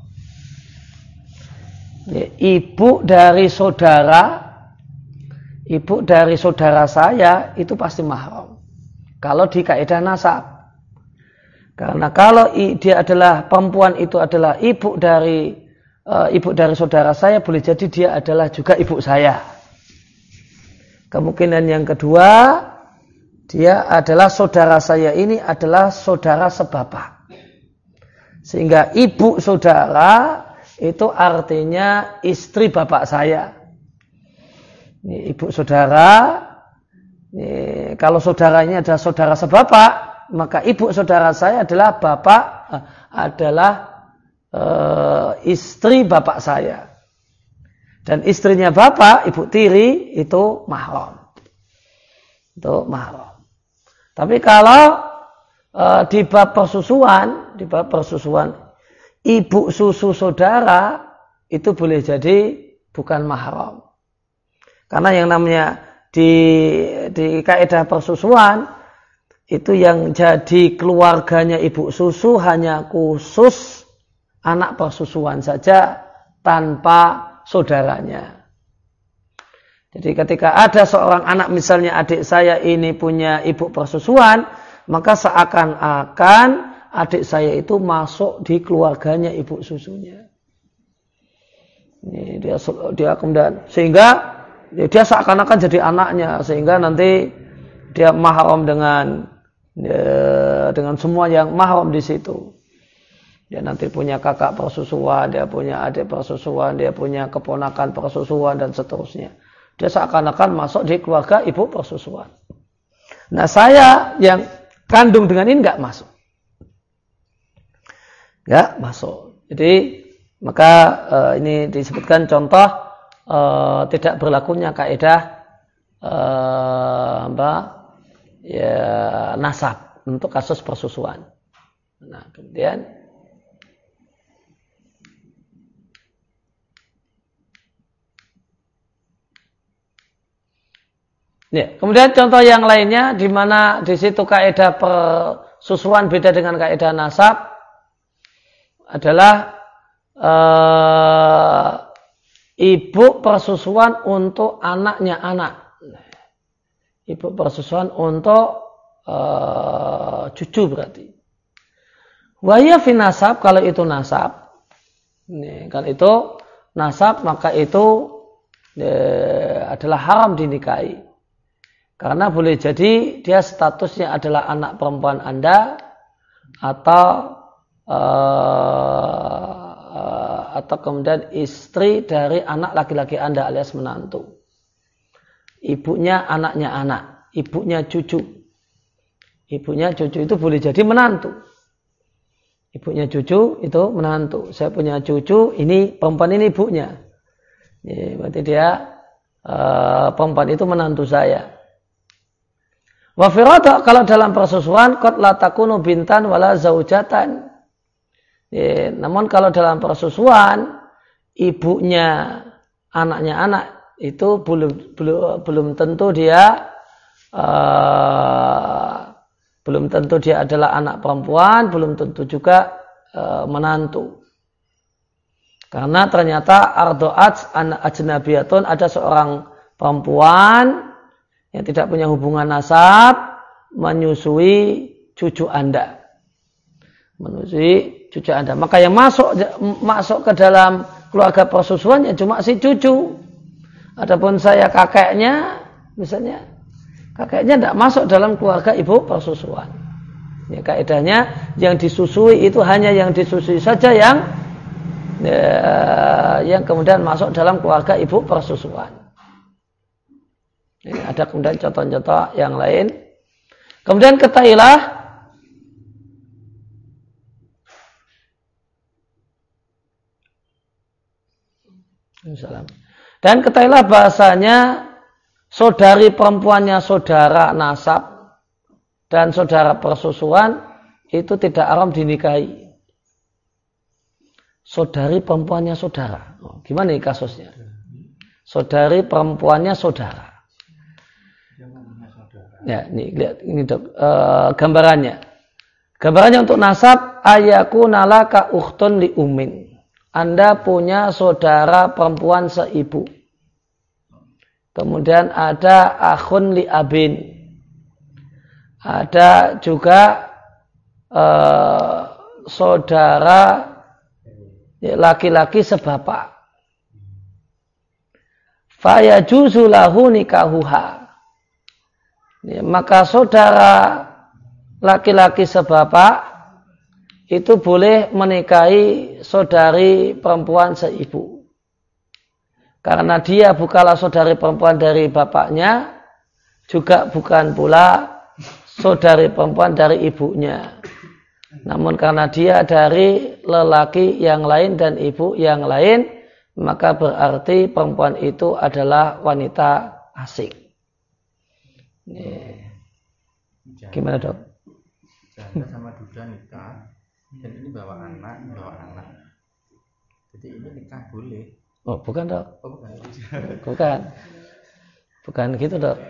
Ya, ibu dari saudara, ibu dari saudara saya itu pasti mahram. Kalau di kaidah nasab. Karena kalau dia adalah perempuan itu adalah ibu dari uh, ibu dari saudara saya, boleh jadi dia adalah juga ibu saya. Kemungkinan yang kedua, dia adalah saudara saya ini adalah saudara sebapak. Sehingga ibu saudara itu artinya istri bapak saya. Ini ibu saudara, ini, kalau saudaranya adalah saudara sebapak, maka ibu saudara saya adalah bapak, adalah e, istri bapak saya. Dan istrinya bapak, ibu tiri, itu mahram. Itu mahram. Tapi kalau e, di bab persusuan, di bab persusuan, ibu susu saudara, itu boleh jadi bukan mahram. Karena yang namanya di, di kaidah persusuan, itu yang jadi keluarganya ibu susu hanya khusus anak persusuan saja tanpa saudaranya. Jadi ketika ada seorang anak, misalnya adik saya ini punya ibu persusuan, maka seakan-akan adik saya itu masuk di keluarganya ibu susunya. Ini dia dia kemudian sehingga dia seakan-akan jadi anaknya, sehingga nanti dia mahram dengan Ya, dengan semua yang mahram di situ. Dia nanti punya kakak persusuan, dia punya adik persusuan, dia punya keponakan persusuan dan seterusnya. Dia seakan-akan masuk di keluarga ibu persusuan. Nah saya yang kandung dengan ini nggak masuk, nggak masuk. Jadi maka uh, ini disebutkan contoh uh, tidak berlakunya kaidah uh, apa? Ya, nasab untuk kasus persusuan. Nah, kemudian ya, kemudian contoh yang lainnya di mana di situ kaidah persusuan beda dengan kaidah nasab adalah uh, ibu persusuan untuk anaknya anak. Ibu persusuan untuk uh, cucu berarti. Waya fi nasab, kalau itu nasab. Nih, kalau itu nasab maka itu eh, adalah haram dinikahi. Karena boleh jadi dia statusnya adalah anak perempuan Anda atau uh, atau kemudian istri dari anak laki-laki Anda alias menantu. Ibunya anaknya anak, ibunya cucu. Ibunya cucu itu boleh jadi menantu. Ibunya cucu itu menantu. Saya punya cucu, ini perempuan ini ibunya. Ya, berarti dia uh, perempuan itu menantu saya. Wa firada, kalau dalam persusuan qad la takunu bintan wala zaujatan. Ya, namun kalau dalam persusuan ibunya anaknya anak itu belum belum belum tentu dia uh, belum tentu dia adalah anak perempuan, belum tentu juga uh, menantu. Karena ternyata ardoat anak ajnabiyatun, ada seorang perempuan yang tidak punya hubungan nasab menyusui cucu Anda. Menyusui cucu Anda. Maka yang masuk masuk ke dalam keluarga persusuannya cuma si cucu. Adapun saya kakeknya, misalnya, kakeknya tidak masuk dalam keluarga ibu persusuan. Ya, kaidahnya yang disusui itu hanya yang disusui saja yang ya, yang kemudian masuk dalam keluarga ibu persusuan. Ya, ada kemudian contoh-contoh yang lain. Kemudian ketahuilah dan ketahuilah bahasanya saudari perempuannya saudara nasab dan saudara persusuan itu tidak haram dinikahi. Saudari perempuannya saudara. Oh, gimana nih kasusnya? Saudari perempuannya saudara. Ya, ini lihat ini dok, e, gambarannya. Gambarannya untuk nasab ayaku nalaka ukhtun li umin. Anda punya saudara perempuan seibu. Kemudian ada akhun li abin. Ada juga e, saudara laki-laki sebapak. Fayajuzu lahu nikahuha. Ya, maka saudara laki-laki sebapak itu boleh menikahi saudari perempuan seibu. Karena dia bukanlah saudari perempuan dari bapaknya, juga bukan pula saudari perempuan dari ibunya. Namun karena dia dari lelaki yang lain dan ibu yang lain, maka berarti perempuan itu adalah wanita asing. Gimana dok? Janda sama duda nikah, dan ini bawa anak, bawa anak. Jadi ini nikah boleh. Oh bukan dok? Oh bukan. Bukan. Bukan gitu dok.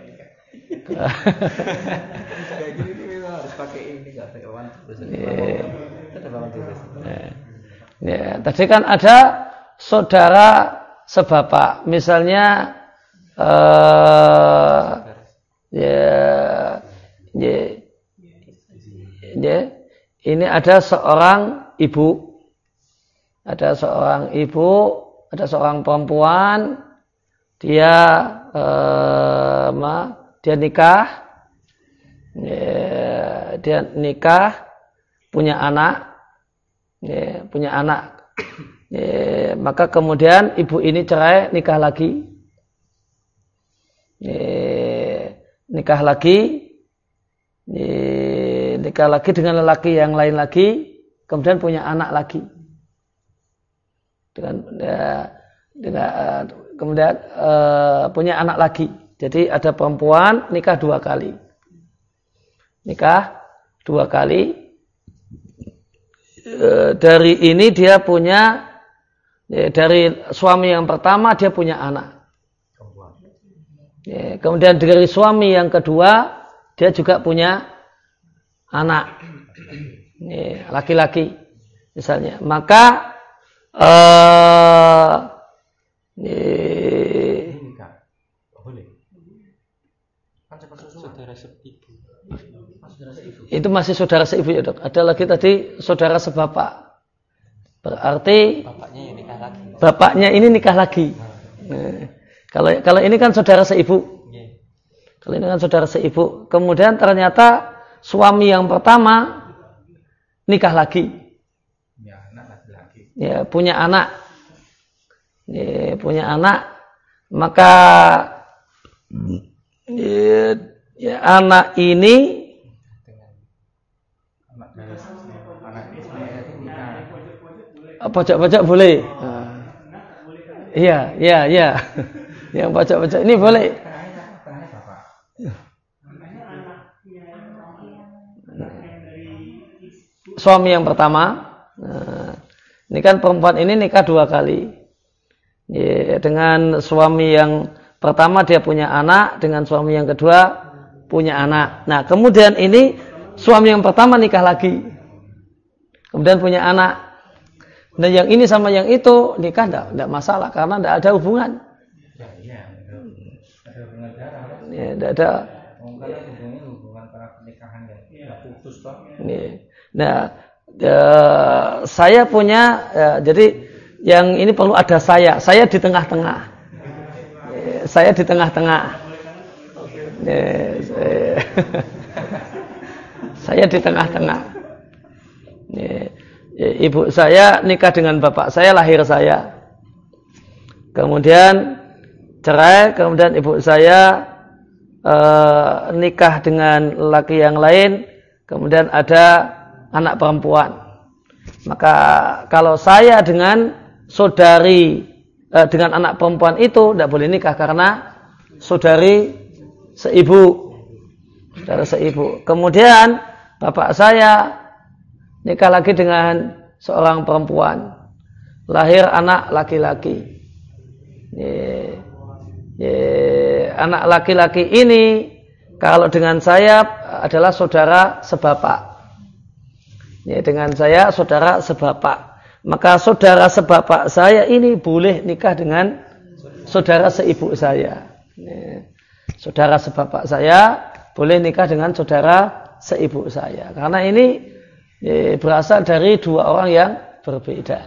Kayak gini nih memang harus pakai ini, nggak pakai wan terus. Ada wan terus. Ya, tadi kan ada saudara sebapak, misalnya eh, ya, ya, ya, ini ada seorang ibu, ada seorang ibu, ada seorang perempuan, dia eh, ma, dia nikah, ya, dia nikah, punya anak, ya, punya anak. Ya, maka kemudian ibu ini cerai, nikah lagi, ya, nikah lagi, ya, nikah lagi dengan lelaki yang lain lagi, kemudian punya anak lagi, dengan, ya, dengan kemudian uh, punya anak lagi. Jadi ada perempuan nikah dua kali, nikah dua kali. E, dari ini dia punya. Ya, dari suami yang pertama dia punya anak. Ya, kemudian dari suami yang kedua dia juga punya anak, ya, laki-laki misalnya. Maka uh, ya, itu masih saudara seibu ya dok. Ada lagi tadi saudara sebapak. Berarti bapaknya ini nikah lagi. Bapaknya ini nikah lagi. Nah, kalau kalau ini kan saudara seibu. Yeah. Kalau ini kan saudara seibu. Kemudian ternyata suami yang pertama nikah lagi. Ya, anak laki-laki. Ya, punya anak. Ya, punya anak. Maka ya, ya anak ini pojok-pojok boleh. Iya, iya, iya. Yang pojok-pojok ini boleh. Suami yang pertama. Nah, ini kan perempuan ini nikah dua kali. Ya, dengan suami yang pertama dia punya anak, dengan suami yang kedua punya anak. Nah, kemudian ini suami yang pertama nikah lagi. Kemudian punya anak. Nah yang ini sama yang itu nikah enggak, enggak masalah karena enggak ada hubungan. Ya, iya, ada hubungan darah. Ya, enggak ada. Hubungannya hubungan para pernikahan yang putus toh. Nah, ya, saya punya ya, jadi yang ini perlu ada saya. Saya di tengah-tengah. Ya, saya di tengah-tengah. Ya, saya, saya di tengah-tengah. Ya. Ibu saya nikah dengan bapak saya, lahir saya. Kemudian cerai, kemudian ibu saya uh, nikah dengan laki yang lain, kemudian ada anak perempuan. Maka kalau saya dengan saudari uh, dengan anak perempuan itu tidak boleh nikah karena saudari seibu, saudara seibu. Kemudian bapak saya nikah lagi dengan seorang perempuan, lahir anak laki-laki. Ye, ye, anak laki-laki ini kalau dengan saya adalah saudara sebapak. Ya, dengan saya saudara sebapak. Maka saudara sebapak saya ini boleh nikah dengan saudara seibu saya. Ya, saudara sebapak saya boleh nikah dengan saudara seibu saya. Karena ini ya, berasal dari dua orang yang berbeda.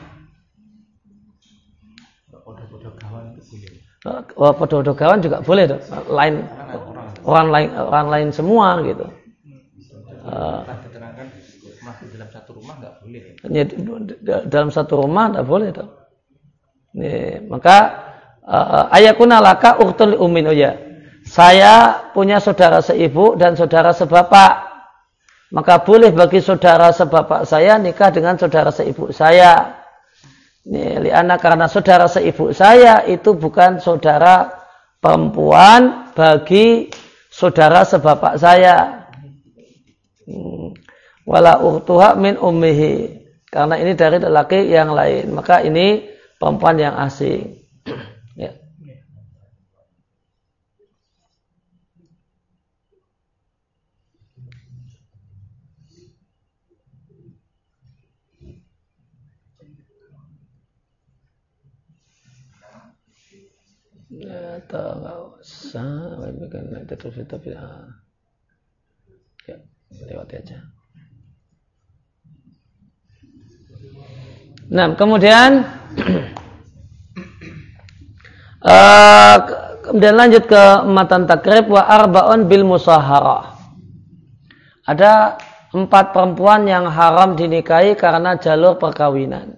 Oh, podo-podo kawan juga boleh tuh. Lain orang lain orang lain semua gitu. Uh, dalam satu rumah nggak boleh. Ya, dalam satu rumah nggak boleh tuh. Nih, maka uh, ayakuna laka uktul umin, oh ya. Saya punya saudara seibu dan saudara sebapak. Maka boleh bagi saudara sebapak saya nikah dengan saudara seibu saya. Nih, liana karena saudara seibu saya itu bukan saudara perempuan bagi saudara sebapak saya. Hmm. Wala urtuha min ummihi, karena ini dari laki yang lain, maka ini perempuan yang asing. Ya. Ya, atau nggak usah, bukan terus tapi ya lewati aja. Nah, kemudian uh, kemudian lanjut ke matan takrib wa arba'un bil musaharah. Ada empat perempuan yang haram dinikahi karena jalur perkawinan.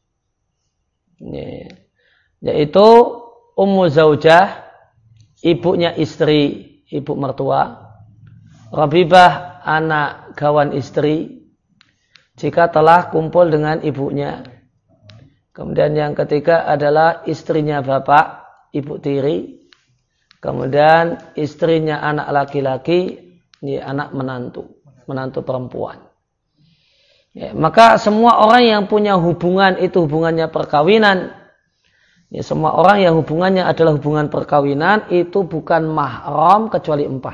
Ini, yaitu ummu zaujah, ibunya istri, ibu mertua. Rabibah, anak gawan istri, jika telah kumpul dengan ibunya. Kemudian yang ketiga adalah istrinya bapak, ibu tiri. Kemudian istrinya anak laki-laki, ini anak menantu, menantu perempuan. Ya, maka semua orang yang punya hubungan itu hubungannya perkawinan. Ya, semua orang yang hubungannya adalah hubungan perkawinan itu bukan mahram kecuali empat.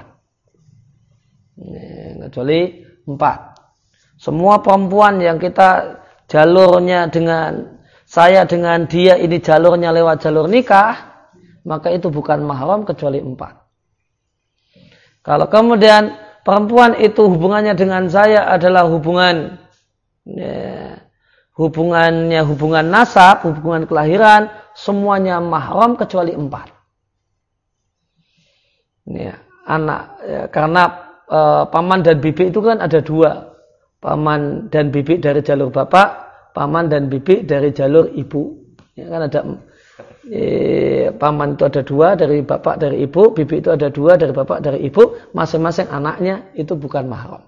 Ya, kecuali empat. Semua perempuan yang kita jalurnya dengan saya dengan dia ini jalurnya lewat jalur nikah, maka itu bukan mahram kecuali empat. Kalau kemudian perempuan itu hubungannya dengan saya adalah hubungan ya, hubungannya hubungan nasab, hubungan kelahiran, semuanya mahram kecuali empat. Ya, anak ya, karena e, paman dan bibi itu kan ada dua. Paman dan bibi dari jalur bapak, paman dan bibi dari jalur ibu. Ya, kan ada eh, paman itu ada dua dari bapak dari ibu, bibi itu ada dua dari bapak dari ibu, masing-masing anaknya itu bukan mahram.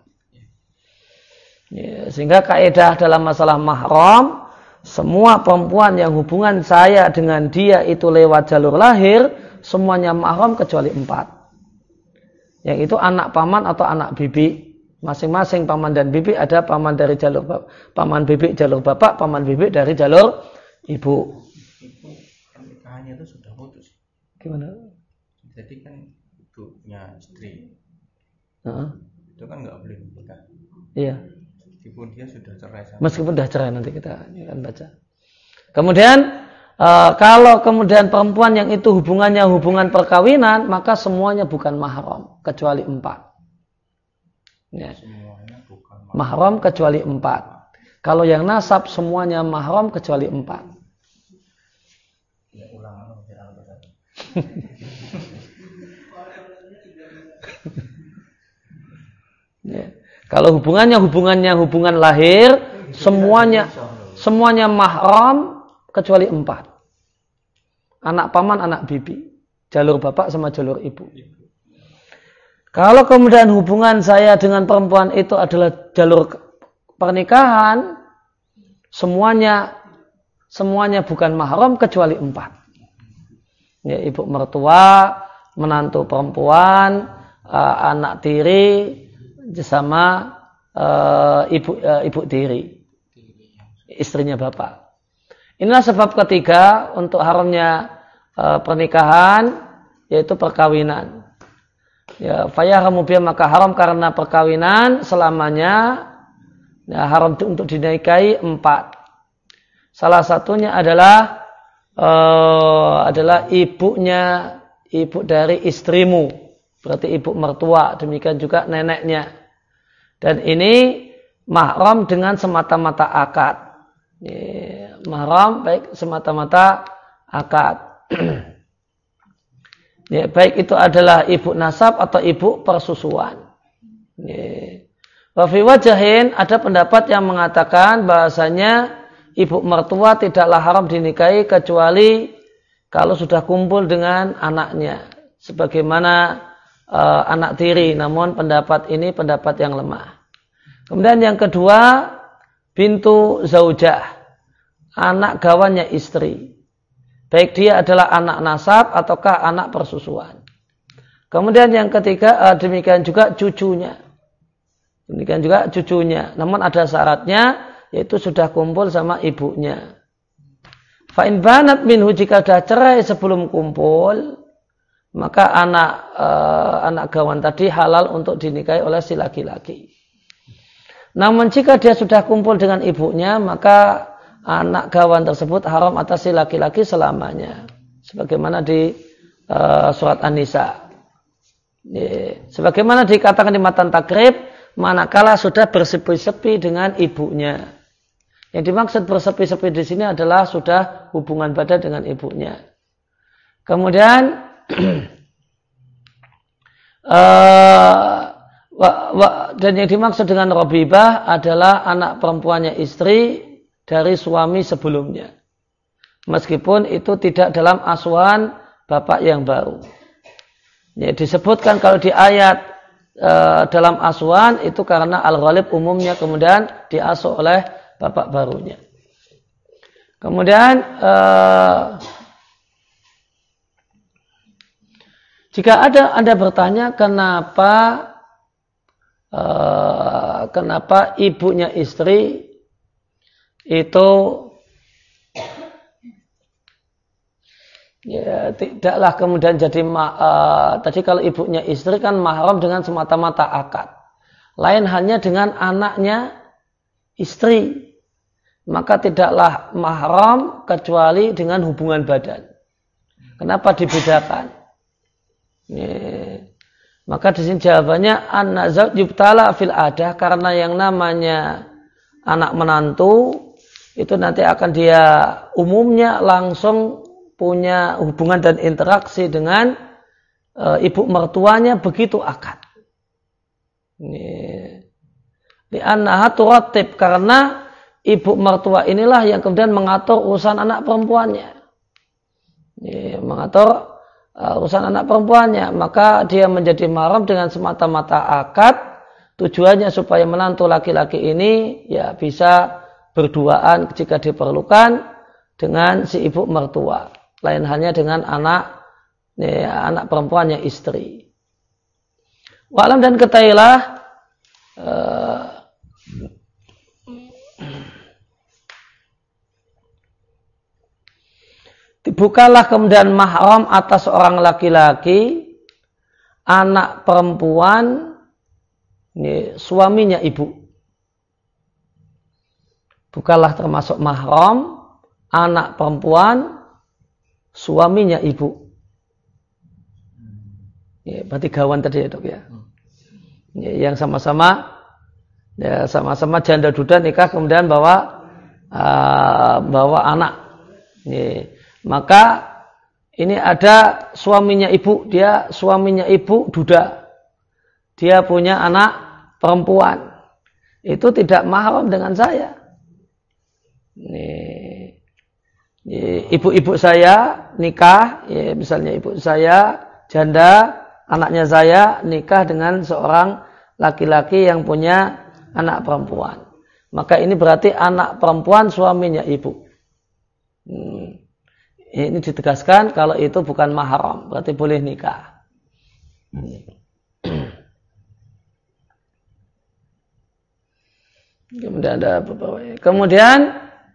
Ya, sehingga kaidah dalam masalah mahram, semua perempuan yang hubungan saya dengan dia itu lewat jalur lahir, semuanya mahram kecuali empat. Yang itu anak paman atau anak bibi. Masing-masing paman dan bibi ada paman dari jalur bapak, paman bibi jalur bapak, paman bibi dari jalur ibu. Itu pernikahannya itu sudah putus. Gimana? Jadi kan ibunya istri, uh-huh. itu kan nggak boleh menikah. Iya. Meskipun dia sudah cerai. Sama Meskipun sudah cerai nanti kita akan baca. Kemudian uh, kalau kemudian perempuan yang itu hubungannya hubungan perkawinan, maka semuanya bukan mahram kecuali empat. Ya. Mahram. mahram kecuali empat. Kalau yang nasab semuanya mahram kecuali empat. Ya, ulang ya. Kalau hubungannya hubungannya hubungan lahir, semuanya semuanya mahram kecuali empat. Anak paman, anak bibi, jalur bapak sama jalur ibu. Kalau kemudian hubungan saya dengan perempuan itu adalah jalur pernikahan, semuanya semuanya bukan mahram kecuali empat. Ya, ibu mertua, menantu perempuan, uh, anak tiri, sama uh, ibu uh, ibu tiri, istrinya bapak. Inilah sebab ketiga untuk haramnya uh, pernikahan, yaitu perkawinan. Ya, fayahramu biha, maka haram karena perkawinan selamanya. Ya, haram untuk dinikahi empat. Salah satunya adalah uh, adalah ibunya, ibu dari istrimu, berarti ibu mertua. Demikian juga neneknya. Dan ini mahram dengan semata-mata akad. Ya, mahram baik semata-mata akad. Ya, baik itu adalah ibu nasab atau ibu persusuan. Ya. Wa fi wajahin, ada pendapat yang mengatakan bahasanya ibu mertua tidaklah haram dinikahi kecuali kalau sudah kumpul dengan anaknya, sebagaimana uh, anak tiri. Namun pendapat ini pendapat yang lemah. Kemudian yang kedua, bintu zaujah, anak gawannya istri. Baik dia adalah anak nasab ataukah anak persusuan. Kemudian yang ketiga, uh, demikian juga cucunya. Demikian juga cucunya. Namun ada syaratnya, yaitu sudah kumpul sama ibunya. Fa in banat minhu, jika sudah cerai sebelum kumpul, maka anak uh, anak gawan tadi halal untuk dinikahi oleh si laki-laki. Namun jika dia sudah kumpul dengan ibunya, maka anak gawan tersebut haram atas si laki-laki selamanya. Sebagaimana di uh, surat An-Nisa. Sebagaimana dikatakan di matan takrib, manakala sudah bersepi-sepi dengan ibunya. Yang dimaksud bersepi-sepi di sini adalah sudah hubungan badan dengan ibunya. Kemudian uh, wa, wa, dan yang dimaksud dengan Robibah adalah anak perempuannya istri dari suami sebelumnya. Meskipun itu tidak dalam asuhan bapak yang baru. Ya, disebutkan kalau di ayat e, dalam asuhan itu karena al-ghalib umumnya kemudian diasuh oleh bapak barunya. Kemudian e, jika ada Anda bertanya kenapa e, kenapa ibunya istri itu ya tidaklah kemudian jadi uh, tadi kalau ibunya istri kan mahram dengan semata-mata akad. Lain halnya dengan anaknya istri. Maka tidaklah mahram kecuali dengan hubungan badan. Kenapa dibedakan? Ya. Maka di sini jawabannya an-nazat yubtala fil adah, karena yang namanya anak menantu itu nanti akan dia umumnya langsung punya hubungan dan interaksi dengan e, ibu mertuanya begitu akad. Li'annaha turatib, karena ibu mertua inilah yang kemudian mengatur urusan anak perempuannya. Ini, mengatur uh, urusan anak perempuannya, maka dia menjadi mahram dengan semata-mata akad. Tujuannya supaya menantu laki-laki ini ya bisa berduaan jika diperlukan dengan si ibu mertua. Lain halnya dengan anak ya, anak perempuannya istri. Wa'lam, dan ketahuilah uh, bukalah kemudian mahram atas seorang laki-laki anak perempuan ini, suaminya ibu. Bukalah termasuk mahram anak perempuan suaminya ibu. Ya, berarti gawan tadi ya dok ya. Ya, yang sama-sama ya sama-sama janda duda nikah kemudian bawa uh, bawa anak. Ya, maka ini ada suaminya ibu, dia suaminya ibu duda. Dia punya anak perempuan. Itu tidak mahram dengan saya. Nih, ibu-ibu saya nikah, ya, misalnya ibu saya janda, anaknya saya nikah dengan seorang laki-laki yang punya anak perempuan. Maka ini berarti anak perempuan suaminya ibu. Hmm. Ini ditegaskan kalau itu bukan mahram, berarti boleh nikah. Kemudian ada beberapa. Kemudian,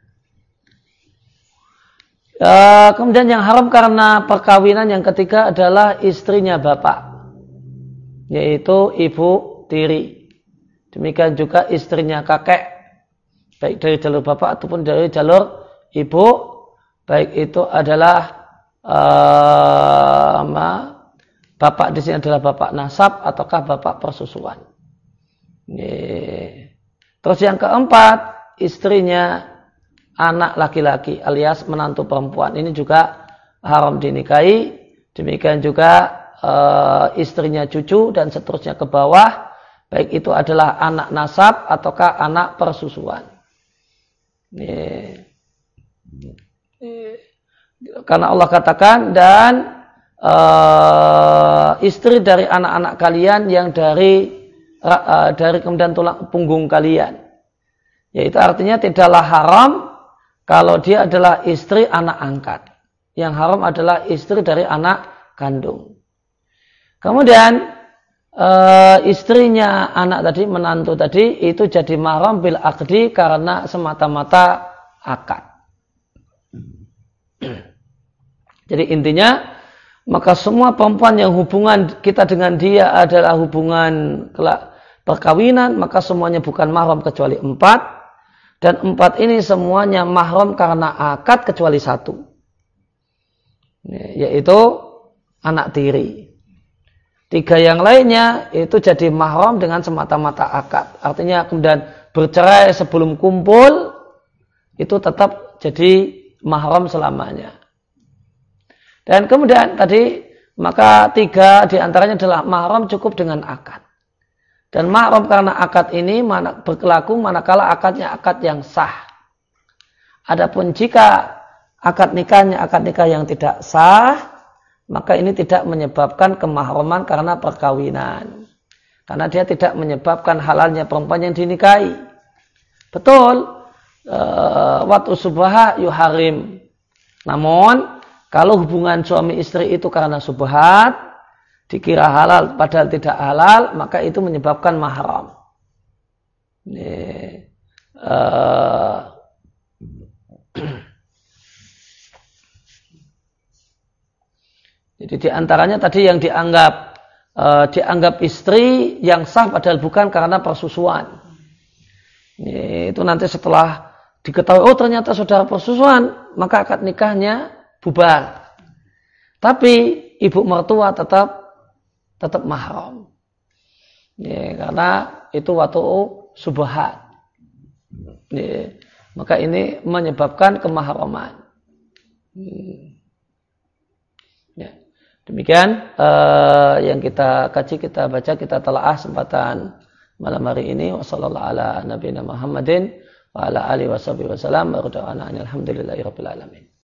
uh, kemudian yang haram karena perkawinan yang ketiga adalah istrinya bapak, yaitu ibu tiri. Demikian juga istrinya kakek, baik dari jalur bapak ataupun dari jalur ibu. Baik itu adalah uh, bapak di sini adalah bapak nasab ataukah bapak persusuan. Nih. Terus yang keempat, istrinya anak laki-laki alias menantu perempuan. Ini juga haram dinikahi. Demikian juga uh, istrinya cucu dan seterusnya ke bawah. Baik itu adalah anak nasab ataukah anak persusuan. Nih. Karena Allah katakan dan uh, istri dari anak-anak kalian yang dari uh, dari kemudian tulang punggung kalian, yaitu artinya tidaklah haram kalau dia adalah istri anak angkat. Yang haram adalah istri dari anak kandung. Kemudian uh, istrinya anak tadi, menantu tadi itu jadi mahram bil aqdi karena semata-mata akad. Jadi intinya, maka semua perempuan yang hubungan kita dengan dia adalah hubungan perkawinan, maka semuanya bukan mahram kecuali empat. Dan empat ini semuanya mahram karena akad kecuali satu, yaitu anak tiri. Tiga yang lainnya itu jadi mahram dengan semata-mata akad. Artinya kemudian bercerai sebelum kumpul, itu tetap jadi mahram selamanya. Dan kemudian tadi maka tiga diantaranya adalah mahram cukup dengan akad. Dan mahram karena akad ini mana, berlaku manakala akadnya akad yang sah. Adapun jika akad nikahnya akad nikah yang tidak sah, maka ini tidak menyebabkan kemahraman karena perkawinan. Karena dia tidak menyebabkan halalnya perempuan yang dinikahi. Betul, watu subha yuharim. Namun kalau hubungan suami istri itu karena subhat, dikira halal padahal tidak halal, maka itu menyebabkan mahram. Ini, uh, jadi diantaranya tadi yang dianggap uh, dianggap istri yang sah padahal bukan karena persusuan. Ini, itu nanti setelah diketahui oh ternyata saudara persusuan, maka akad nikahnya bubar. Tapi ibu mertua tetap tetap mahram. Ya, karena itu waktu subhat. Ya, maka ini menyebabkan kemahraman. Ya, demikian uh, yang kita kaji, kita baca, kita telaah kesempatan malam hari ini. Wassallallahu ala nabiyina Muhammadin wa ala alihi wasallam. Alhamdulillahirabbil alamin.